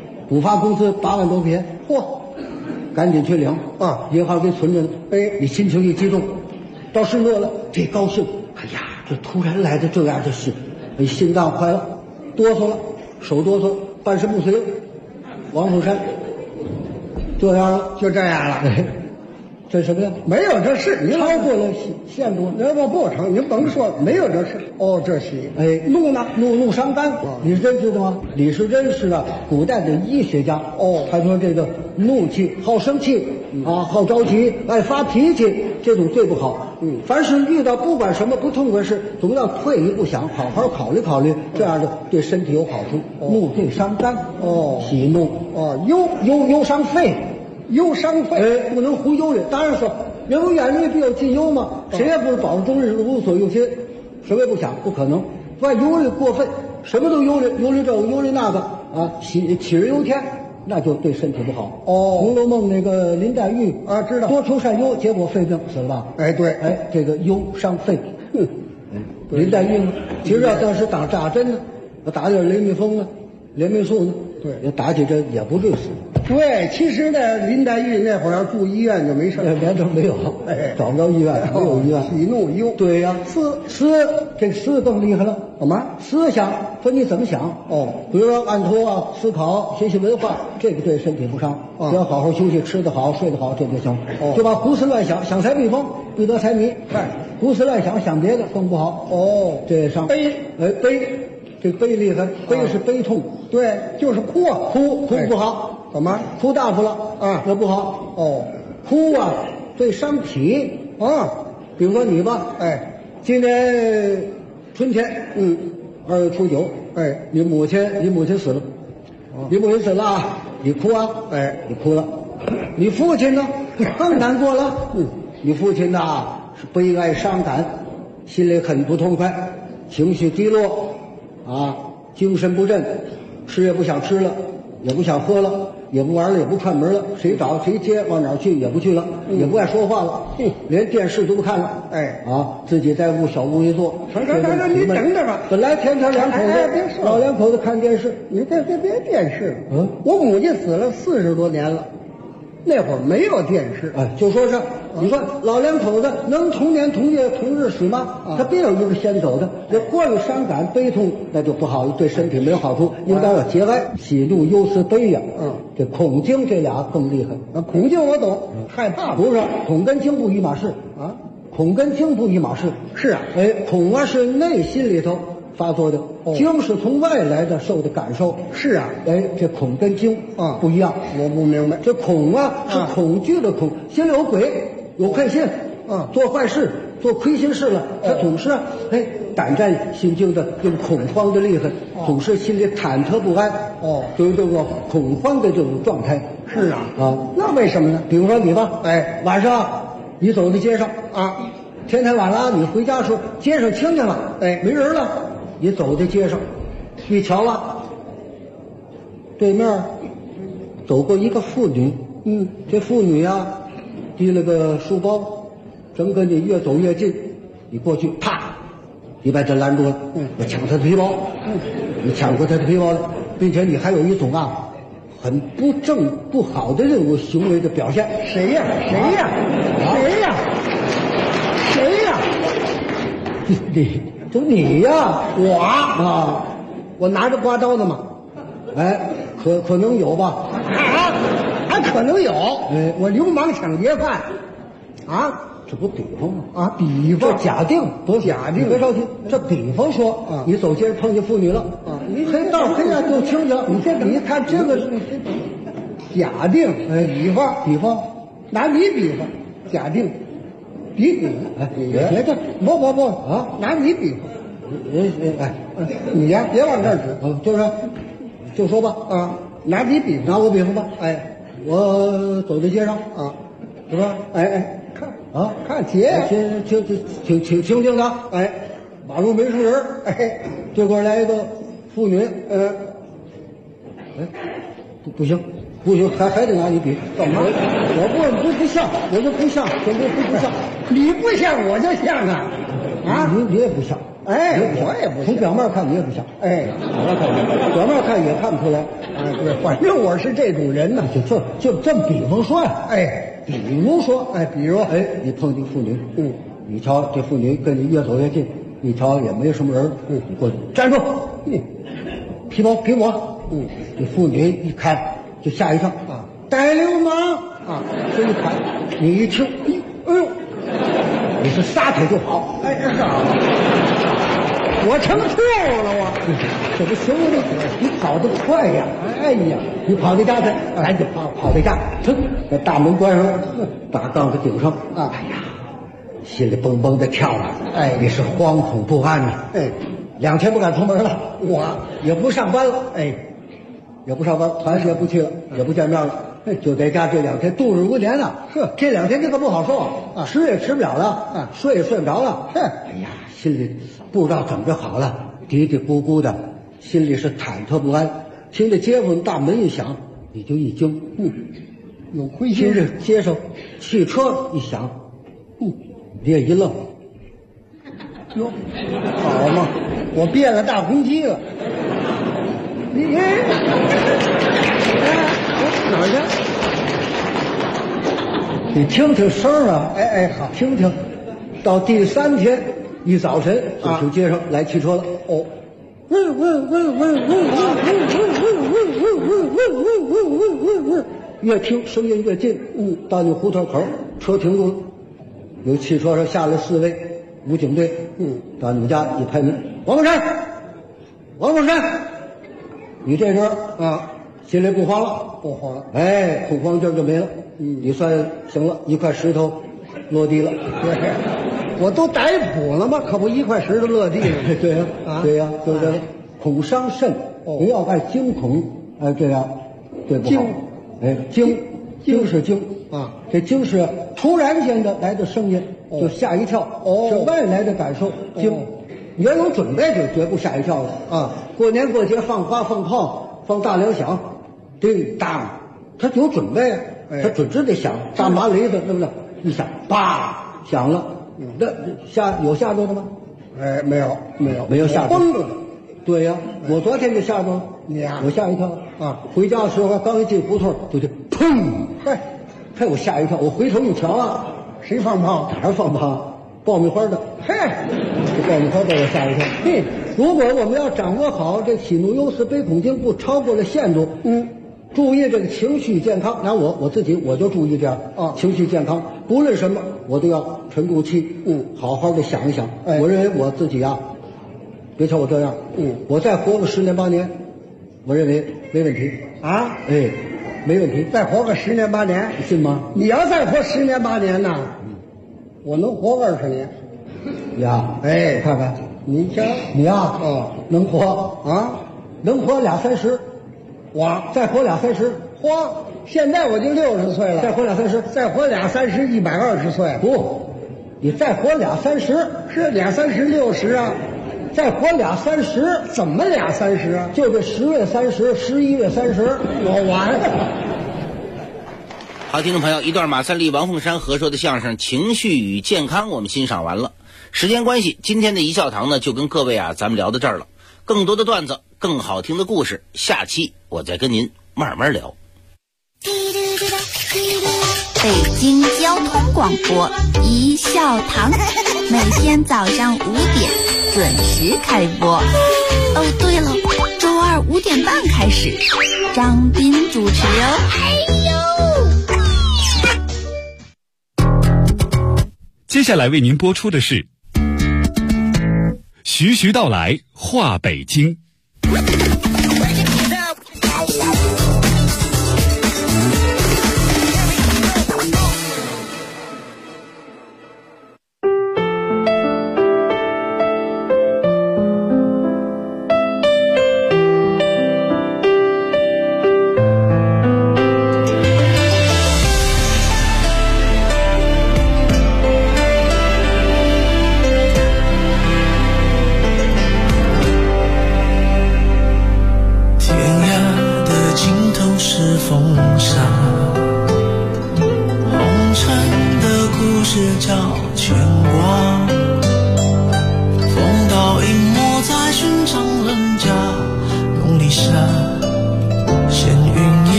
8万多块钱，嚯，赶紧去领啊！银行给存着呢。哎，你心情一激动，到时乐了，这高兴，哎呀，这突然来的这样的事，你心脏快了，哆嗦了，手哆嗦，半身不遂了。王凤山。这样了，就这样了。这什么呀？没有这事，你超过了限度，那不成，您甭说，没有这事。哦，这喜，哎，怒呢？怒伤肝。李时珍知道吗？李时珍是古代的医学家。哦，他说这个怒气、好生气啊，好着急，爱发脾气，这种最不好。凡是遇到不管什么不痛快事，总要退一步想，好好考虑考虑，这样的对身体有好处。怒最伤肝。哦，喜怒。哦，忧伤肺。忧伤肺，哎，不能胡忧虑。当然说，人无远虑，必有近忧嘛。谁也不是保终日无所忧心，什么也不想，不可能。万忧虑过分，什么都忧虑，忧虑这个，忧虑那个啊，杞人忧天，那就对身体不好。哦，《红楼梦》那个林黛玉啊，知道多愁善忧，结果肺病死了吧？哎，对，哎，这个忧伤肺。林黛玉呢，其实要当时打扎针呢，打点雷密风呢，连霉素呢，对，要打起针也不至于死。对，其实呢，林黛玉那会儿要住医院就没事，连都没有，哎，找不着医院，没有医院。喜怒忧，对呀，这思更厉害了。怎么？思想说你怎么想？哦，比如说按头啊，思考，学习文化，这个对身体不伤。只要好好休息，吃得好，睡得好，这就行。哦，就把胡思乱想，想财必疯，必得财迷。哎，胡思乱想，想别的更不好。哦，这伤悲，哎悲。这悲厉害，悲是悲痛，对，就是哭不好。怎么哭大发了啊？那不好哦。哭啊，对伤脾啊。比如说你吧，哎，今年春天，2月初9，哎，你母亲死了，你母亲死了啊，你哭啊，哎，你哭了。你父亲呢，更难过了，你父亲呐是悲哀伤感，心里很不痛快，情绪低落。啊，精神不振，吃也不想吃了，也不想喝了，也不玩了，也不串门了，谁找谁接，往哪儿去也不去了，也不爱说话了，连电视都不看了。哎，啊，自己在小屋一坐。成，你等着吧。本来天天两口子，老两口子看电视，你别电视。我母亲死了40多年了，那会儿没有电视。哎，就说是。你说老两口子能同年同月同日死吗？他必有一个先走的。这过于伤感悲痛，那就不好，对身体没有好处。应该要节哀，喜怒忧思悲呀。这恐惊这俩更厉害。恐惊我懂，害怕不是？恐跟惊不一码事啊。恐跟惊不一码事。是啊，哎，恐啊是内心里头发作的，惊是从外来的受的感受。是啊，哎，这恐跟惊啊不一样。我不明白，这恐啊是恐惧的恐，心里有鬼。有愧心，做坏事、做亏心事了，他总是胆战心惊的，又恐慌的厉害，总是心里忐忑不安。就是这个恐慌的这种状态。是啊，那为什么呢？比如说你吧，哎，晚上你走在街上啊，天太晚了，你回家时候街上清静了，哎，没人了，你走在街上，一瞧啊，对面走过一个妇女，这妇女啊。 提了个书包，正跟你越走越近，你过去，啪，你把他拦住了，我抢他的皮包，你抢过他的皮包了，并且你还有一种啊，很不好的这种行为的表现。 谁呀？ 你呀， 我啊，我拿着刮刀呢嘛，哎，可能有吧？ 还可能有？ 哎， 我流氓抢劫犯，啊， 这不比方吗？ 啊，比方， 这假定不是假定， 别着急，这比方说啊，你走街碰见妇女了啊，你黑道黑暗就清醒，你看这个是假定，比方，拿你比方，假定。比， 哎，别的不啊， 拿你比划， 你呀， 别往这儿指， 就说吧啊，拿你比划， 拿我比划吧， 哎， 我走在街上啊， 是吧？ 哎，看啊， 看街， 挺清静的， 哎， 马路没数人， 哎， 这块来一个妇女，不行，还得拿你比， 干嘛？ 我不像，我就不像，不像， 你不像我就像啊，啊， 你也不像， 哎，我也不像， 从表面看你也不像， 哎， 表面看也看不出来， 哎，对，反正我是这种人呢， 就这么比方说呀， 哎， 比如说，你碰见妇女，你瞧这妇女跟你越走越近，你瞧也没什么人，你过去站住，皮包给我，这妇女一看就吓一跳啊，逮流氓啊，这一看你一听，哎呦，你是撒腿就跑， 哎呀，我成兔了我， 这不行了，你跑得快呀，哎呀，你跑回家去，赶紧跑回家，把大门关上，大杠子顶上啊，哎呀，心里蹦蹦的跳啊，哎，你是惶恐不安呐，哎，2天不敢出门了，我也不上班了，哎，也不上班，团也不去了，也不见面了，就在家这2天度日如年了。这2天这可不好受啊，吃也吃不了了，睡也睡不着了。哎呀，心里不知道怎么着好了，嘀嘀咕咕的，心里是忐忑不安。听着街坊大门一响，你就一惊， 有亏心。 听着街上汽车一响，你也一愣， 哟，好嘛，我变了大公鸡了。你哪儿去？你听听声啊！ 哎，好， 听听。到第3天一早晨，就听街上来汽车了。哦，越听声音越近。到你胡同口，车停住了，有汽车上下来4位武警队。到你们家一拍门，王宝山，你这阵啊，心里不慌了，哎，恐慌劲儿就没了。你算行了，一块石头落地了。 对，我都逮捕了吗？可不一块石头落地了。 对呀，对呀，就是这个恐伤肾，不要爱惊恐，哎，这样对不好。惊是惊啊，这惊是突然间的来的声音，就吓一跳，是外来的感受。惊，你要有准备，就绝不吓一跳了啊。过年过节放花放炮放大粮响，叮当，他有准备啊，他准知得响，大麻雷子，对不对？一响，叭响了，那有吓着的吗？ 哎，没有吓着， 崩着的。 对呀，我昨天就吓着了， 你呀， 我吓一跳啊！回家的时候刚一进胡同，就砰，嘿，我吓一跳，我回头一瞧啊， 谁放炮？ 哪儿放炮？爆米花的， 嘿， 这爆米花把我吓一跳。嘿，如果我们要掌握好这喜怒忧思悲恐惊，不超过了限度，注意这个情绪健康。然后我自己我就注意这样啊，情绪健康，不论什么我都要沉住气，好好的想一想。我认为我自己啊。别瞧我这样，我再活个10年8年，我认为没问题啊！ 哎，没问题， 再活个10年8年， 你信吗？ 你要再活10年8年呢，我能活20年。 呀， 哎， 看看你瞧， 你呀，能活啊， 能活20-30， 我再活20-30， 活，现在我就60岁了， 再活20-30， 再活20-30 120岁， 不，你再活20-30， 是20-30 60啊。 再活20-30， 怎么20-30啊？ 就这10月30、11月30， 我完了。 好，听众朋友，一段马三立、王凤山合说的相声《情绪与健康》我们欣赏完了。时间关系，今天的一笑堂呢就跟各位咱们聊到这儿了。更多的段子，更好听的故事，下期我再跟您慢慢聊。 北京交通广播一笑堂，每天早上5点准时开播。哦，对了，周二5点半开始，张斌主持哦。 接下来为您播出的是徐徐道来话北京。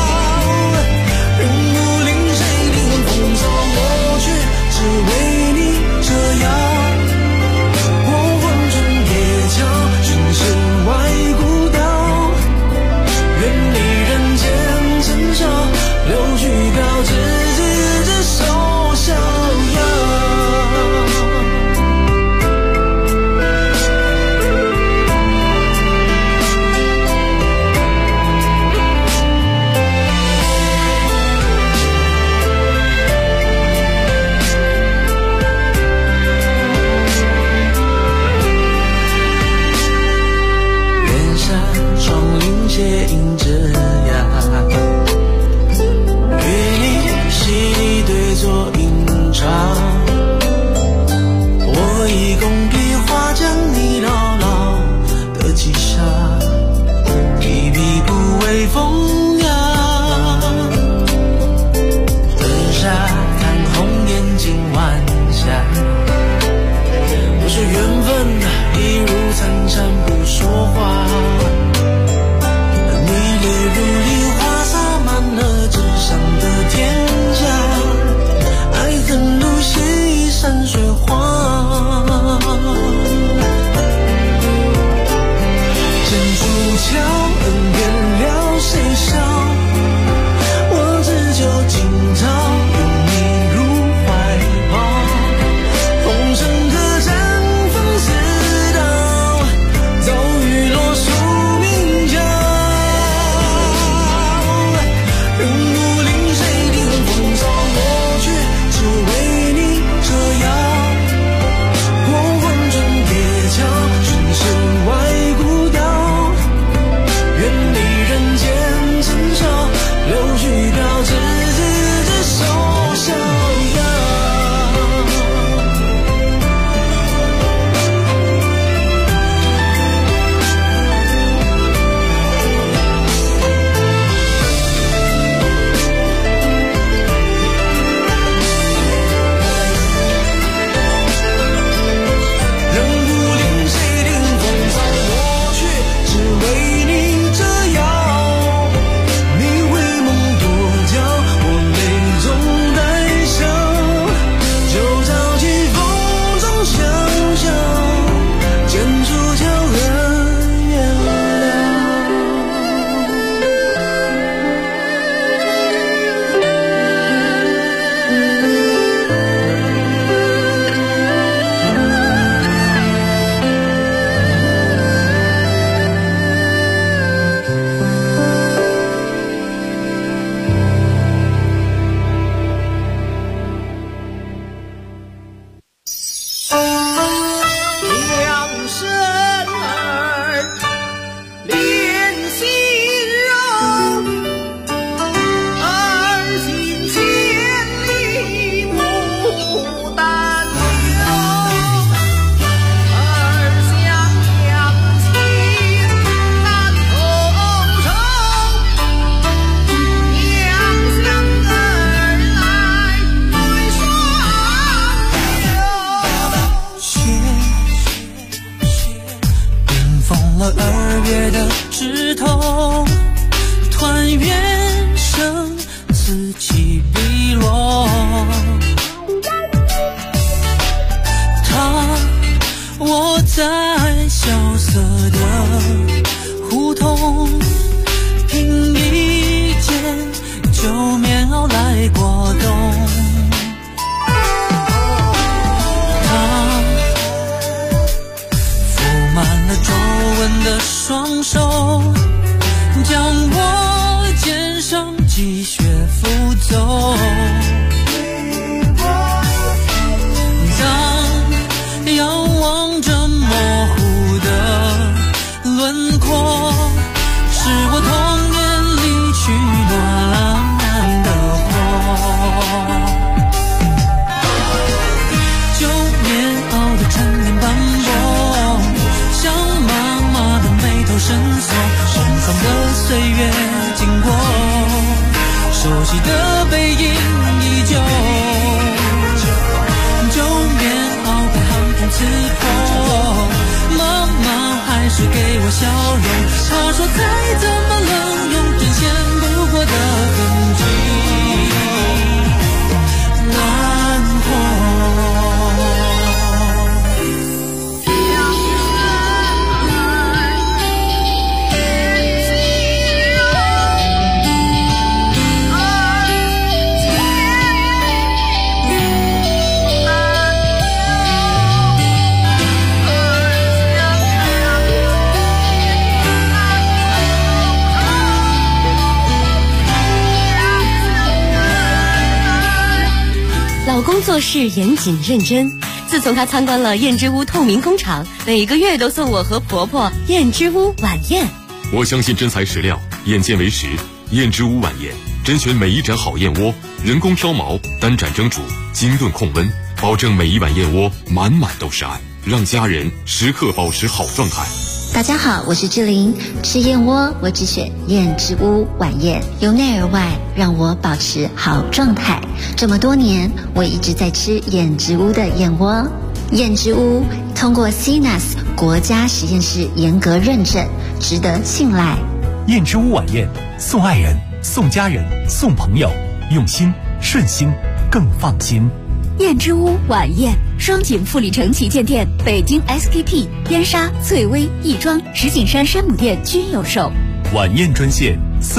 为你棉袄来过冬。他覆满了皱纹的双手，将我肩上积雪拂走。当仰望着模糊的轮廓，是我童年离去暖的火。旧棉袄的陈年斑驳，像妈妈的眉头深锁，匆匆的岁月经过，熟悉的背影依旧。旧棉袄被寒风刺破，妈妈还是给我笑容。她说再怎么冷，用针线不过的痕迹暖和。 老公做事严谨认真，自从他参观了燕之屋透明工厂，每个月都送我和婆婆燕之屋晚宴。 我相信真材实料，眼见为实。燕之屋晚宴甄选每一盏好燕窝，人工挑毛，单盏蒸煮，精炖控温，保证每一碗燕窝满满都是爱，让家人时刻保持好状态。 大家好，我是志玲。吃燕窝我只选燕之屋晚宴，由内而外让我保持好状态。这么多年，我一直在吃燕之屋的燕窝。燕之屋通过 CNAS 国家实验室严格认证，值得信赖。 燕之屋晚宴，送爱人，送家人，送朋友，用心顺心更放心。 燕之屋晚宴，双井富力城旗舰店、北京 SKP、燕莎、翠微、亦庄、石景山山姆店均有售。 晚宴专线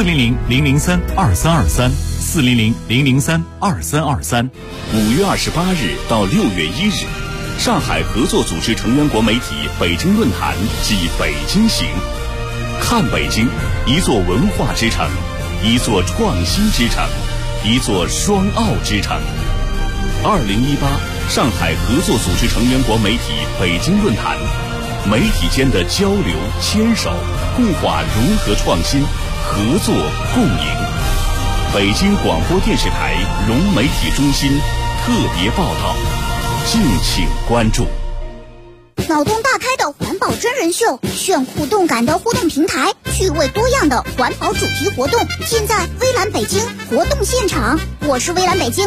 400-003-2323，400-003-2323。5 月28日到6月1日，上海合作组织成员国媒体北京论坛暨北京行，看北京，一座文化之城，一座创新之城，一座双奥之城。2018上海合作组织成员国媒体北京论坛，媒体间的交流、牵手、固化融合创新，合作共赢。北京广播电视台融媒体中心特别报道，敬请关注。 脑洞大开的环保真人秀，炫酷动感的互动平台，趣味多样的环保主题活动，现在微蓝北京活动现场，我是微蓝北京